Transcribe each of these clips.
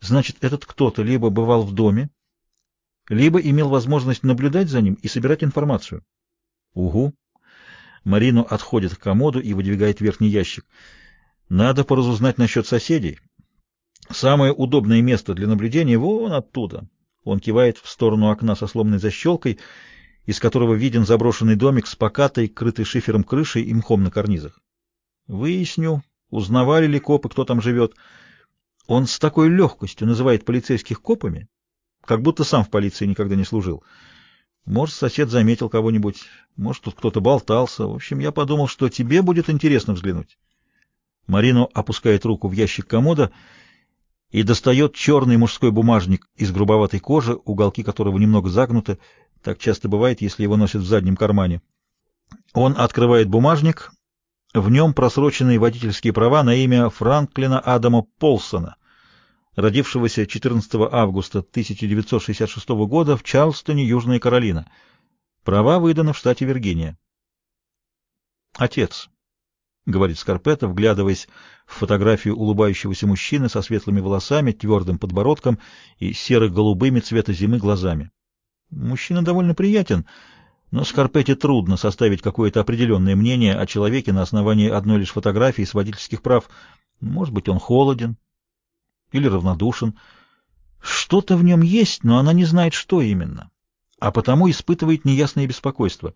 Значит, этот кто-то либо бывал в доме, либо имел возможность наблюдать за ним и собирать информацию. Угу. Марино отходит к комоду и выдвигает верхний ящик. Надо поразузнать насчет соседей. Самое удобное место для наблюдения вон оттуда. Он кивает в сторону окна со сломанной защелкой, из которого виден заброшенный домик с покатой, крытой шифером крышей и мхом на карнизах. Выясню, узнавали ли копы, кто там живет. Он с такой легкостью называет полицейских копами, как будто сам в полиции никогда не служил. Может, сосед заметил кого-нибудь, может, тут кто-то болтался. В общем, я подумал, что тебе будет интересно взглянуть. Марино опускает руку в ящик комода и достает черный мужской бумажник из грубоватой кожи, уголки которого немного загнуты. Так часто бывает, если его носят в заднем кармане. Он открывает бумажник. В нем просроченные водительские права на имя Франклина Адама Полсона, родившегося 14 августа 1966 года в Чарльстоне, Южная Каролина. Права выданы в штате Виргиния. «Отец», — говорит Скарпетта, вглядываясь в фотографию улыбающегося мужчины со светлыми волосами, твердым подбородком и серо-голубыми цвета зимы глазами. Мужчина довольно приятен, но Скарпетте трудно составить какое-то определенное мнение о человеке на основании одной лишь фотографии с водительских прав. Может быть, он холоден или равнодушен. Что-то в нем есть, но она не знает, что именно, а потому испытывает неясное беспокойство.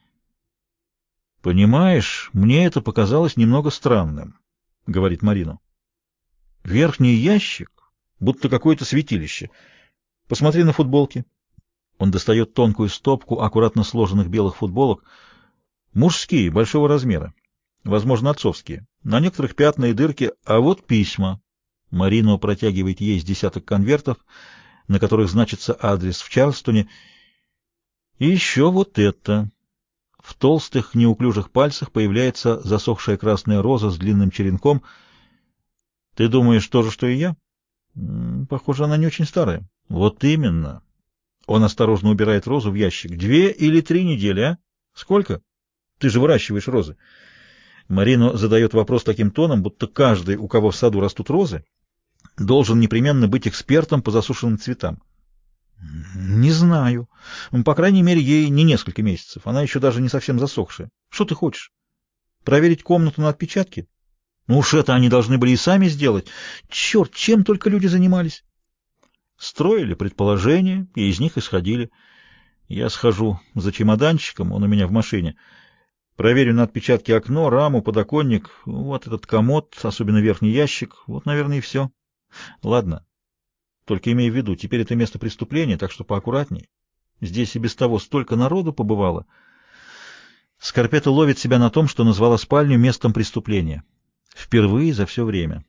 «Понимаешь, мне это показалось немного странным», — говорит Марино. «Верхний ящик, будто какое-то святилище. Посмотри на футболки». Он достает тонкую стопку аккуратно сложенных белых футболок. Мужские, большого размера. Возможно, отцовские. На некоторых пятна и дырки, а вот письма. Марино протягивает ей с десяток конвертов, на которых значится адрес в Чарльстоне. И еще вот это. В толстых, неуклюжих пальцах появляется засохшая красная роза с длинным черенком. Ты думаешь, то же, что и я? Похоже, она не очень старая. Вот именно. Он осторожно убирает розу в ящик. 2 или 3 недели, а? Сколько? Ты же выращиваешь розы. Марино задает вопрос таким тоном, будто каждый, у кого в саду растут розы, должен непременно быть экспертом по засушенным цветам. Не знаю. По крайней мере, ей не несколько месяцев. Она еще даже не совсем засохшая. Что ты хочешь? Проверить комнату на отпечатки? Ну уж это они должны были и сами сделать. Черт, чем только люди занимались. Строили предположения и из них исходили. Я схожу за чемоданчиком, он у меня в машине. Проверю на отпечатки окно, раму, подоконник, вот этот комод, особенно верхний ящик. Вот, наверное, и все. Ладно. Только имей в виду, теперь это место преступления, так что поаккуратней. Здесь и без того столько народу побывало. Скарпетта ловит себя на том, что назвала спальню местом преступления. Впервые за все время.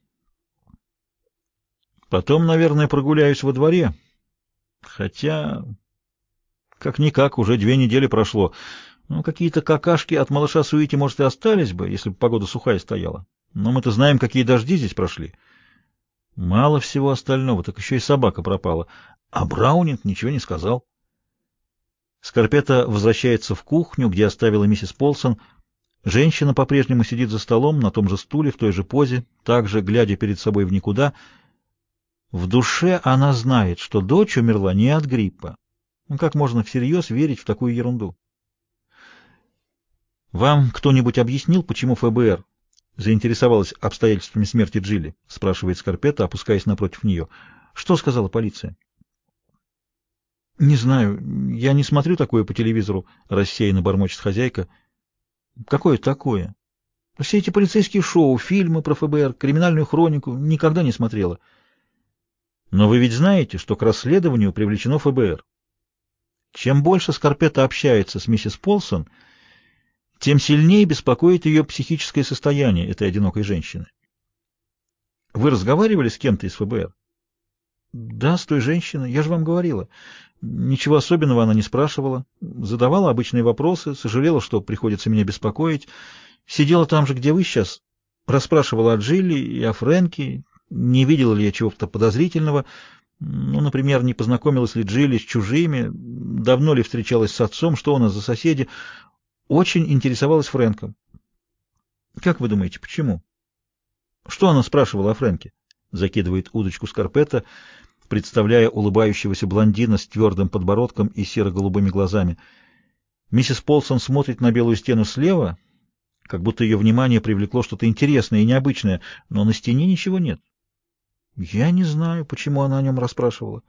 Потом, наверное, прогуляюсь во дворе. Хотя, как-никак, уже 2 недели прошло. Ну, какие-то какашки от малыша Суити, может, и остались бы, если бы погода сухая стояла. Но мы-то знаем, какие дожди здесь прошли. Мало всего остального, так еще и собака пропала. А Браунинг ничего не сказал. Скарпетта возвращается в кухню, где оставила миссис Полсон. Женщина по-прежнему сидит за столом, на том же стуле, в той же позе, также глядя перед собой в никуда. В душе она знает, что дочь умерла не от гриппа. Ну, как можно всерьез верить в такую ерунду? «Вам кто-нибудь объяснил, почему ФБР заинтересовалась обстоятельствами смерти Джилли?» — спрашивает Скарпетта, опускаясь напротив нее. «Что сказала полиция?» «Не знаю. Я не смотрю такое по телевизору», — рассеянно бормочет хозяйка. «Какое такое? Все эти полицейские шоу, фильмы про ФБР, криминальную хронику никогда не смотрела». «Но вы ведь знаете, что к расследованию привлечено ФБР?» Чем больше Скарпетта общается с миссис Полсон, тем сильнее беспокоит ее психическое состояние этой одинокой женщины. Вы разговаривали с кем-то из ФБР? Да, с той женщиной. Я же вам говорила. Ничего особенного она не спрашивала. Задавала обычные вопросы, сожалела, что приходится меня беспокоить. Сидела там же, где вы сейчас. Расспрашивала о Джилли и о Фрэнке. Не видела ли я чего-то подозрительного. Ну, например, не познакомилась ли Джилли с чужими, давно ли встречалась с отцом, что у нас за соседи. Очень интересовалась Фрэнком. Как вы думаете, почему? Что она спрашивала о Фрэнке? — закидывает удочку Скарпетта, представляя улыбающегося блондина с твердым подбородком и серо-голубыми глазами. Миссис Полсон смотрит на белую стену слева, как будто ее внимание привлекло что-то интересное и необычное, но на стене ничего нет. Я не знаю, почему она о нем расспрашивала.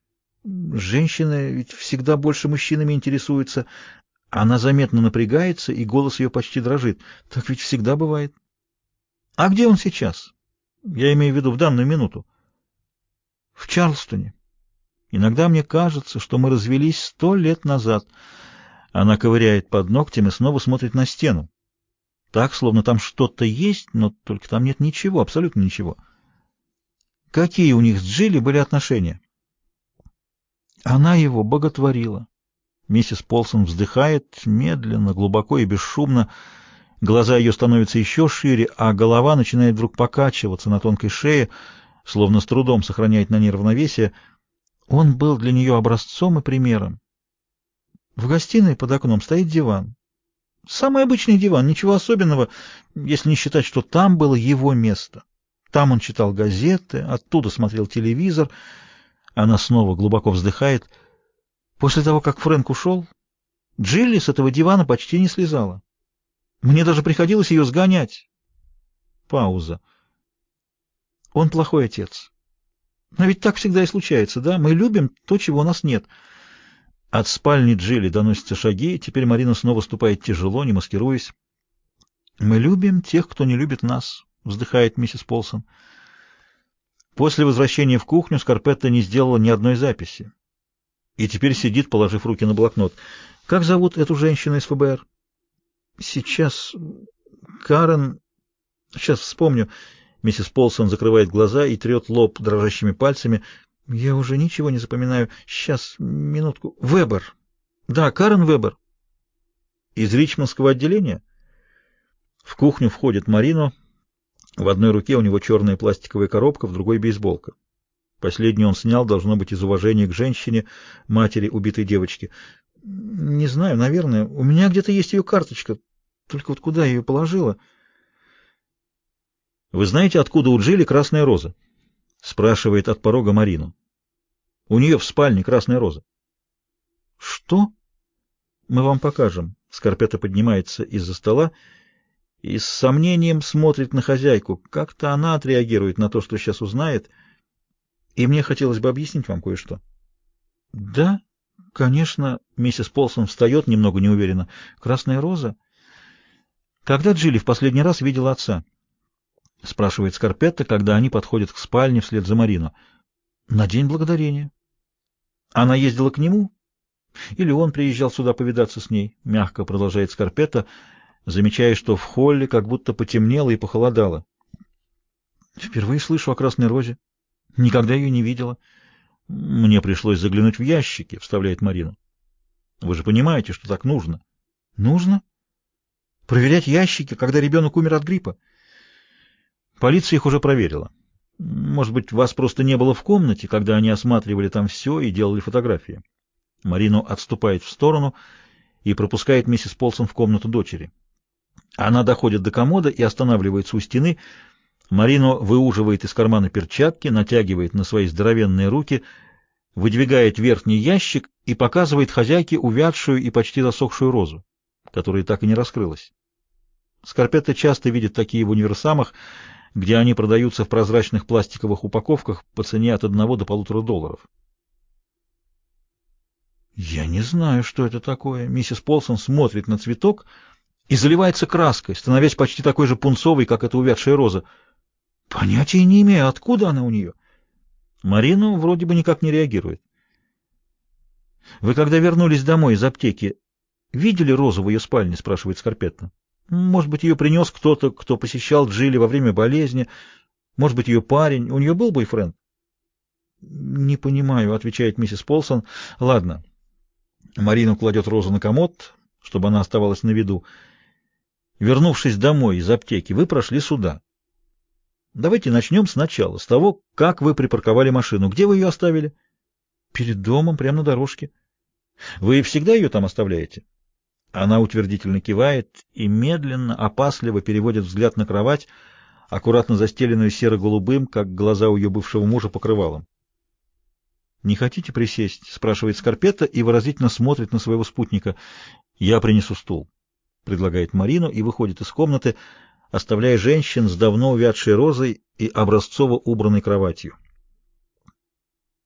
Женщины ведь всегда больше мужчинами интересуются. Она заметно напрягается, и голос ее почти дрожит. Так ведь всегда бывает. А где он сейчас? Я имею в виду в данную минуту. В Чарльстоне. Иногда мне кажется, что мы развелись 100 лет назад. Она ковыряет под ногтем и снова смотрит на стену. Так, словно там что-то есть, но только там нет ничего, абсолютно ничего. Какие у них с Джилли были отношения? Она его боготворила. Миссис Полсон вздыхает медленно, глубоко и бесшумно. Глаза ее становятся еще шире, а голова начинает вдруг покачиваться на тонкой шее, словно с трудом сохраняет на ней равновесие. Он был для нее образцом и примером. В гостиной под окном стоит диван. Самый обычный диван, ничего особенного, если не считать, что там было его место. Там он читал газеты, оттуда смотрел телевизор. Она снова глубоко вздыхает. После того, как Фрэнк ушел, Джилли с этого дивана почти не слезала. Мне даже приходилось ее сгонять. Пауза. Он плохой отец. Но ведь так всегда и случается, да? Мы любим то, чего у нас нет. От спальни Джилли доносятся шаги, теперь Марина снова ступает тяжело, не маскируясь. «Мы любим тех, кто не любит нас», — вздыхает миссис Полсон. После возвращения в кухню Скарпетта не сделала ни одной записи. И теперь сидит, положив руки на блокнот. «Как зовут эту женщину из ФБР?» «Сейчас... Карен... Сейчас вспомню». Миссис Полсон закрывает глаза и трет лоб дрожащими пальцами. «Я уже ничего не запоминаю. Сейчас, минутку. Вебер. Да, Карен Вебер». «Из Ричмондского отделения?» В кухню входит Марино. В одной руке у него черная пластиковая коробка, в другой — бейсболка. Последнюю он снял, должно быть, из уважения к женщине, матери убитой девочки. «Не знаю, наверное. У меня где-то есть ее карточка. Только вот куда я ее положила?» «Вы знаете, откуда у Джилли красная роза?» — спрашивает от порога Марину. «У нее в спальне красная роза». «Что?» «Мы вам покажем». Скарпетта поднимается из-за стола и с сомнением смотрит на хозяйку. Как-то она отреагирует на то, что сейчас узнает. И мне хотелось бы объяснить вам кое-что. «Да, конечно». Миссис Полсон встает немного неуверенно. «Красная роза?» «Когда Джилли в последний раз видела отца?» — спрашивает Скарпетта, когда они подходят к спальне вслед за Марино. «На День Благодарения». «Она ездила к нему? Или он приезжал сюда повидаться с ней?» — мягко продолжает Скарпетта, замечая, что в холле как будто потемнело и похолодало. «Впервые слышу о красной розе. Никогда ее не видела». «Мне пришлось заглянуть в ящики», — вставляет Марина. «Вы же понимаете, что так нужно». «Нужно? Проверять ящики, когда ребенок умер от гриппа?» «Полиция их уже проверила. Может быть, вас просто не было в комнате, когда они осматривали там все и делали фотографии». Марина отступает в сторону и пропускает миссис Полсон в комнату дочери. Она доходит до комода и останавливается у стены. Марино выуживает из кармана перчатки, натягивает на свои здоровенные руки, выдвигает верхний ящик и показывает хозяйке увядшую и почти засохшую розу, которая так и не раскрылась. Скарпетта часто видит такие в универсамах, где они продаются в прозрачных пластиковых упаковках по цене от $1 до $1,5. «Я не знаю, что это такое». Миссис Полсон смотрит на цветок и заливается краской, становясь почти такой же пунцовой, как эта увядшая роза. «Понятия не имею, откуда она у нее». Марина вроде бы никак не реагирует. «Вы, когда вернулись домой из аптеки, видели розу в ее спальне?» — спрашивает Скарпетта. «Может быть, ее принес кто-то, кто посещал Джилли во время болезни? Может быть, ее парень? У нее был бойфренд?» «Не понимаю», — отвечает миссис Полсон. «Ладно». Марина кладет розу на комод, чтобы она оставалась на виду. «Вернувшись домой из аптеки, вы прошли сюда. Давайте начнем сначала, с того, как вы припарковали машину. Где вы ее оставили?» «Перед домом, прямо на дорожке». «Вы всегда ее там оставляете?» Она утвердительно кивает и медленно, опасливо переводит взгляд на кровать, аккуратно застеленную серо-голубым, как глаза у ее бывшего мужа, покрывалом. «Не хотите присесть?» — спрашивает Скарпетта и выразительно смотрит на своего спутника. «Я принесу стул», — предлагает Марину и выходит из комнаты, оставляя женщин с давно увядшей розой и образцово убранной кроватью.